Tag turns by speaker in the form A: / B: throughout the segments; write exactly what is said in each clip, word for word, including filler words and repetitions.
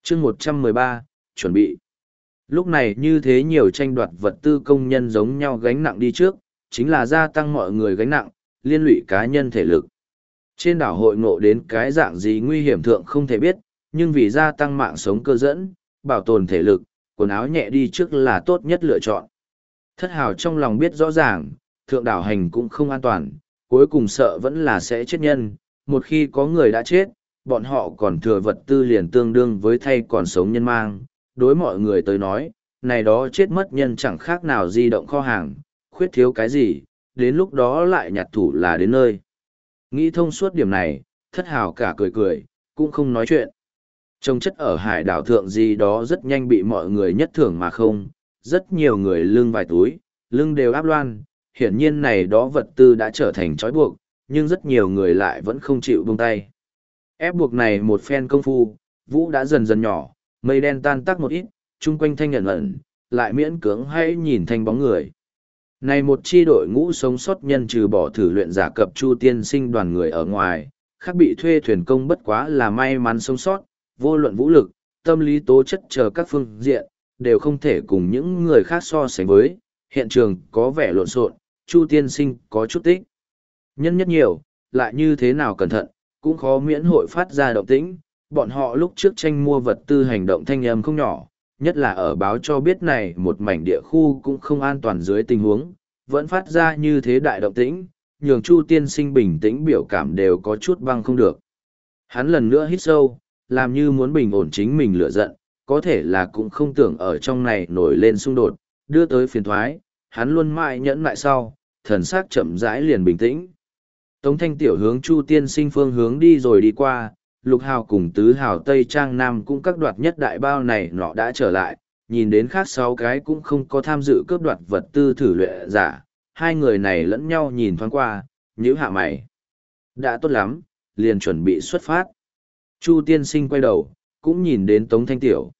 A: chương một trăm mười ba, chuẩn bị. Lúc này như thế nhiều tranh đoạt vật tư công nhân giống nhau gánh nặng đi trước, chính là gia tăng mọi người gánh nặng, liên lụy cá nhân thể lực. Trên đảo hội ngộ đến cái dạng gì nguy hiểm thượng không thể biết, nhưng vì gia tăng mạng sống cơ dẫn, bảo tồn thể lực, quần áo nhẹ đi trước là tốt nhất lựa chọn. Thất hào trong lòng biết rõ ràng, thượng đảo hành cũng không an toàn, cuối cùng sợ vẫn là sẽ chết nhân, một khi có người đã chết, bọn họ còn thừa vật tư liền tương đương với thay còn sống nhân mang. Đối mọi người tới nói, này đó chết mất nhân chẳng khác nào di động kho hàng, khuyết thiếu cái gì, đến lúc đó lại nhặt thủ là đến nơi. Nghĩ thông suốt điểm này, thất hào cả cười cười, cũng không nói chuyện. Trông chất ở hải đảo thượng gì đó rất nhanh bị mọi người nhất thưởng mà không, rất nhiều người lưng vài túi, lưng đều áp loan, hiển nhiên này đó vật tư đã trở thành trói buộc, nhưng rất nhiều người lại vẫn không chịu buông tay. Ép buộc này một phen công phu, vũ đã dần dần nhỏ, mây đen tan tác một ít, chung quanh thanh ẩn ẩn, lại miễn cưỡng hay nhìn thanh bóng người. Này một chi đội ngũ sống sót nhân trừ bỏ thử luyện giả cập Chu tiên sinh đoàn người ở ngoài, khác bị thuê thuyền công bất quá là may mắn sống sót, vô luận vũ lực, tâm lý tố chất chờ các phương diện, đều không thể cùng những người khác so sánh với, hiện trường có vẻ lộn xộn, Chu tiên sinh có chút tích. Nhân nhất nhiều, lại như thế nào cẩn thận, cũng khó miễn hội phát ra động tĩnh, bọn họ lúc trước tranh mua vật tư hành động thanh âm không nhỏ, nhất là ở báo cho biết này một mảnh địa khu cũng không an toàn dưới tình huống, vẫn phát ra như thế đại động tĩnh, nhường Chu tiên sinh bình tĩnh biểu cảm đều có chút băng không được. Hắn lần nữa hít sâu, làm như muốn bình ổn chính mình lửa giận, có thể là cũng không tưởng ở trong này nổi lên xung đột, đưa tới phiền thoái, hắn luôn mãi nhẫn lại sau, thần sắc chậm rãi liền bình tĩnh. Tống Thanh Tiểu hướng Chu tiên sinh phương hướng đi rồi đi qua, Lục Hào cùng Tứ Hào Tây Trang Nam cũng các đoạt nhất đại bao này nọ đã trở lại, nhìn đến khác sáu cái cũng không có tham dự cướp đoạt vật tư thử luyện giả, hai người này lẫn nhau nhìn thoáng qua, nhíu hạ mày. Đã tốt lắm, liền chuẩn bị xuất phát. Chu tiên sinh quay đầu, cũng nhìn đến Tống Thanh Tiểu.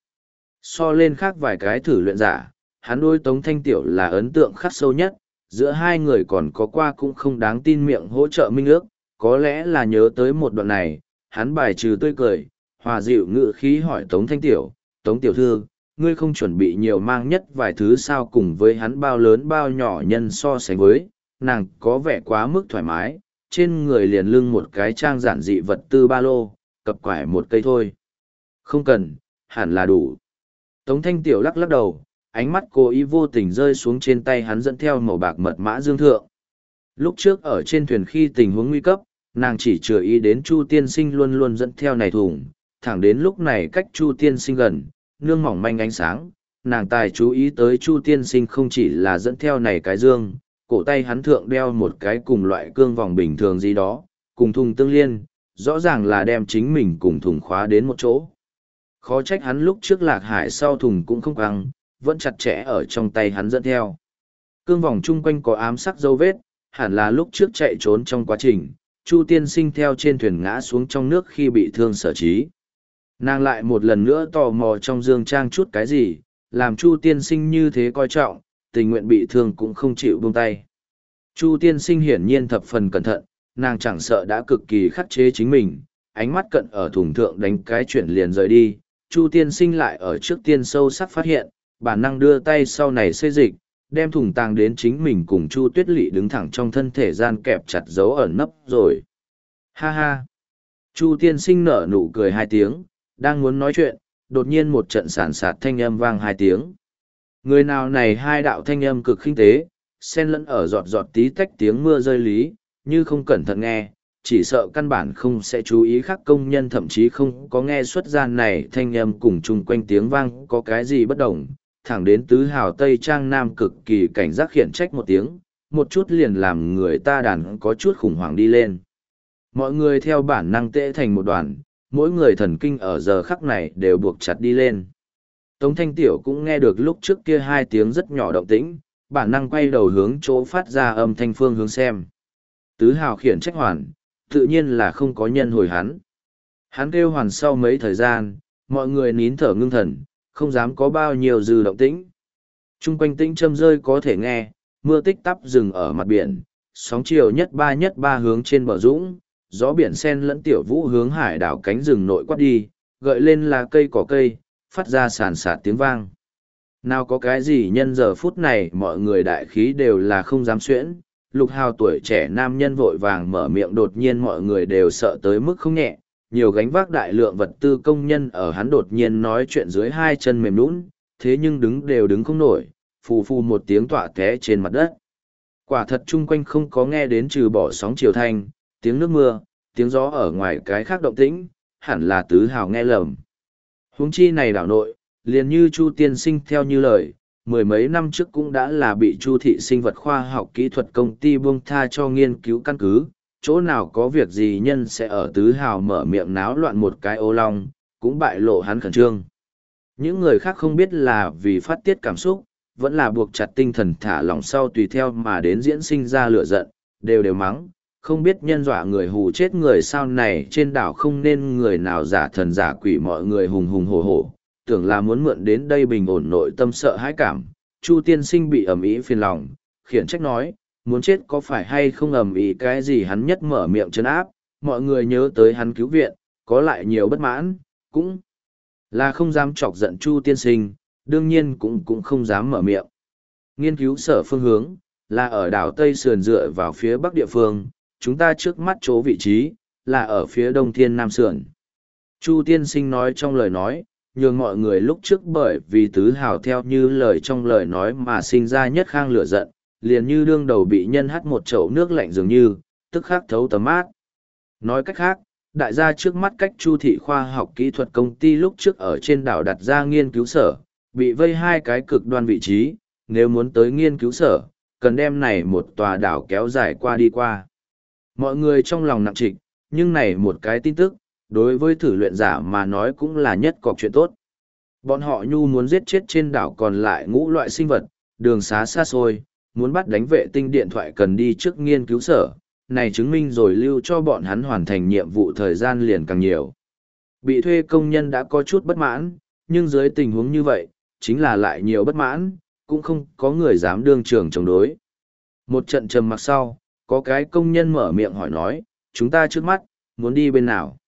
A: So lên khác vài cái thử luyện giả, hắn đôi Tống Thanh Tiểu là ấn tượng khắc sâu nhất, giữa hai người còn có qua cũng không đáng tin miệng hỗ trợ minh ước, có lẽ là nhớ tới một đoạn này, hắn bài trừ tươi cười, hòa dịu ngự khí hỏi Tống Thanh Tiểu, Tống Tiểu Thư, ngươi không chuẩn bị nhiều mang nhất vài thứ sao cùng với hắn bao lớn bao nhỏ nhân so sánh với, nàng có vẻ quá mức thoải mái, trên người liền lưng một cái trang giản dị vật tư ba lô, cập quải một cây thôi. Không cần, hẳn là đủ. Tống Thanh Tiểu lắc lắc đầu, ánh mắt cố ý vô tình rơi xuống trên tay hắn dẫn theo màu bạc mật mã dương thượng. Lúc trước ở trên thuyền khi tình huống nguy cấp, nàng chỉ chừa ý đến Chu tiên sinh luôn luôn dẫn theo này thùng, thẳng đến lúc này cách Chu tiên sinh gần, nương mỏng manh ánh sáng, nàng tài chú ý tới Chu tiên sinh không chỉ là dẫn theo này cái dương, cổ tay hắn thượng đeo một cái cùng loại cương vòng bình thường gì đó, cùng thùng tương liên, rõ ràng là đem chính mình cùng thùng khóa đến một chỗ. Khó trách hắn lúc trước lạc hải sau thùng cũng không căng, vẫn chặt chẽ ở trong tay hắn dẫn theo. Cương vòng chung quanh có ám sắc dấu vết, hẳn là lúc trước chạy trốn trong quá trình, Chu tiên sinh theo trên thuyền ngã xuống trong nước khi bị thương sở trí. Nàng lại một lần nữa tò mò trong dương trang chút cái gì, làm Chu tiên sinh như thế coi trọng, tình nguyện bị thương cũng không chịu buông tay. Chu tiên sinh hiển nhiên thập phần cẩn thận, nàng chẳng sợ đã cực kỳ khắc chế chính mình, ánh mắt cận ở thùng thượng đánh cái chuyển liền rời đi. Chu tiên sinh lại ở trước tiên sâu sắc phát hiện, bản năng đưa tay sau này xê dịch, đem thùng tàng đến chính mình cùng Chu Tuyết Lệ đứng thẳng trong thân thể gian kẹp chặt dấu ẩn nấp rồi. Ha ha! Chu tiên sinh nở nụ cười hai tiếng, đang muốn nói chuyện, đột nhiên một trận sản sạt thanh âm vang hai tiếng. Người nào này hai đạo thanh âm cực khinh tế, xen lẫn ở giọt giọt tí tách tiếng mưa rơi lý, như không cẩn thận nghe, chỉ sợ căn bản không sẽ chú ý khác công nhân thậm chí không có nghe xuất gian này thanh âm cùng chung quanh tiếng vang có cái gì bất đồng, thẳng đến Tứ Hào Tây Trang Nam cực kỳ cảnh giác khiển trách một tiếng, một chút liền làm người ta đàn có chút khủng hoảng đi lên. Mọi người theo bản năng tệ thành một đoàn, mỗi người thần kinh ở giờ khắc này đều buộc chặt đi lên. Tống Thanh Tiểu cũng nghe được lúc trước kia hai tiếng rất nhỏ động tĩnh, bản năng quay đầu hướng chỗ phát ra âm thanh phương hướng xem. Tứ Hào khiển trách hoàn, tự nhiên là không có nhân hồi hắn. Hắn kêu hoàn sau mấy thời gian, mọi người nín thở ngưng thần, không dám có bao nhiêu dư động tĩnh. Trung quanh tĩnh châm rơi có thể nghe, mưa tích tắp dừng ở mặt biển, sóng chiều nhất ba nhất ba hướng trên bờ dũng, gió biển sen lẫn tiểu vũ hướng hải đảo cánh rừng nội quát đi, gợi lên là cây cỏ cây, phát ra sàn sạt tiếng vang. Nào có cái gì nhân giờ phút này mọi người đại khí đều là không dám xuyễn, Lục Hào tuổi trẻ nam nhân vội vàng mở miệng, đột nhiên mọi người đều sợ tới mức không nhẹ, nhiều gánh vác đại lượng vật tư công nhân ở hắn đột nhiên nói chuyện dưới hai chân mềm nhũn, thế nhưng đứng đều đứng không nổi, phù phù một tiếng tọa té trên mặt đất. Quả thật chung quanh không có nghe đến trừ bỏ sóng chiều thanh, tiếng nước mưa, tiếng gió ở ngoài cái khác động tĩnh, hẳn là Tứ Hào nghe lầm. Huống chi này đảo nội, liền như Chu tiên sinh theo như lời, mười mấy năm trước cũng đã là bị Chu thị sinh vật khoa học kỹ thuật công ty buông tha cho nghiên cứu căn cứ, chỗ nào có việc gì nhân sẽ ở Tứ Hào mở miệng náo loạn một cái ô long, cũng bại lộ hắn khẩn trương. Những người khác không biết là vì phát tiết cảm xúc, vẫn là buộc chặt tinh thần thả lỏng sau tùy theo mà đến diễn sinh ra lửa giận, đều đều mắng, không biết nhân dọa người hù chết người sao này trên đảo không nên người nào giả thần giả quỷ, mọi người hùng hùng hổ hổ, tưởng là muốn mượn đến đây bình ổn nội tâm sợ hãi cảm. Chu tiên sinh bị ầm ĩ phiền lòng, khiển trách nói, muốn chết có phải hay không ầm ĩ cái gì, hắn nhất mở miệng trấn áp, mọi người nhớ tới hắn cứu viện, có lại nhiều bất mãn, cũng là không dám chọc giận Chu tiên sinh, đương nhiên cũng cũng không dám mở miệng. Nghiên cứu sở phương hướng, là ở đảo Tây Sườn dựa vào phía bắc địa phương, chúng ta trước mắt chỗ vị trí, là ở phía đông thiên nam sườn. Chu tiên sinh nói trong lời nói, nhường mọi người lúc trước bởi vì Tứ Hào theo như lời trong lời nói mà sinh ra nhất khang lửa giận, liền như đương đầu bị nhân hắt một chậu nước lạnh dường như, tức khắc thấu tấm mát. Nói cách khác, đại gia trước mắt cách Chu thị khoa học kỹ thuật công ty lúc trước ở trên đảo đặt ra nghiên cứu sở, bị vây hai cái cực đoan vị trí, nếu muốn tới nghiên cứu sở, cần đem này một tòa đảo kéo dài qua đi qua. Mọi người trong lòng nặng trịch, nhưng này một cái tin tức, đối với thử luyện giả mà nói cũng là nhất cọc chuyện tốt. Bọn họ nhu muốn giết chết trên đảo còn lại ngũ loại sinh vật, đường xá xa xôi, muốn bắt đánh vệ tinh điện thoại cần đi trước nghiên cứu sở, này chứng minh rồi lưu cho bọn hắn hoàn thành nhiệm vụ thời gian liền càng nhiều. Bị thuê công nhân đã có chút bất mãn, nhưng dưới tình huống như vậy, chính là lại nhiều bất mãn, cũng không có người dám đương trường chống đối. Một trận trầm mặc sau, có cái công nhân mở miệng hỏi nói, chúng ta trước mắt, muốn đi bên nào?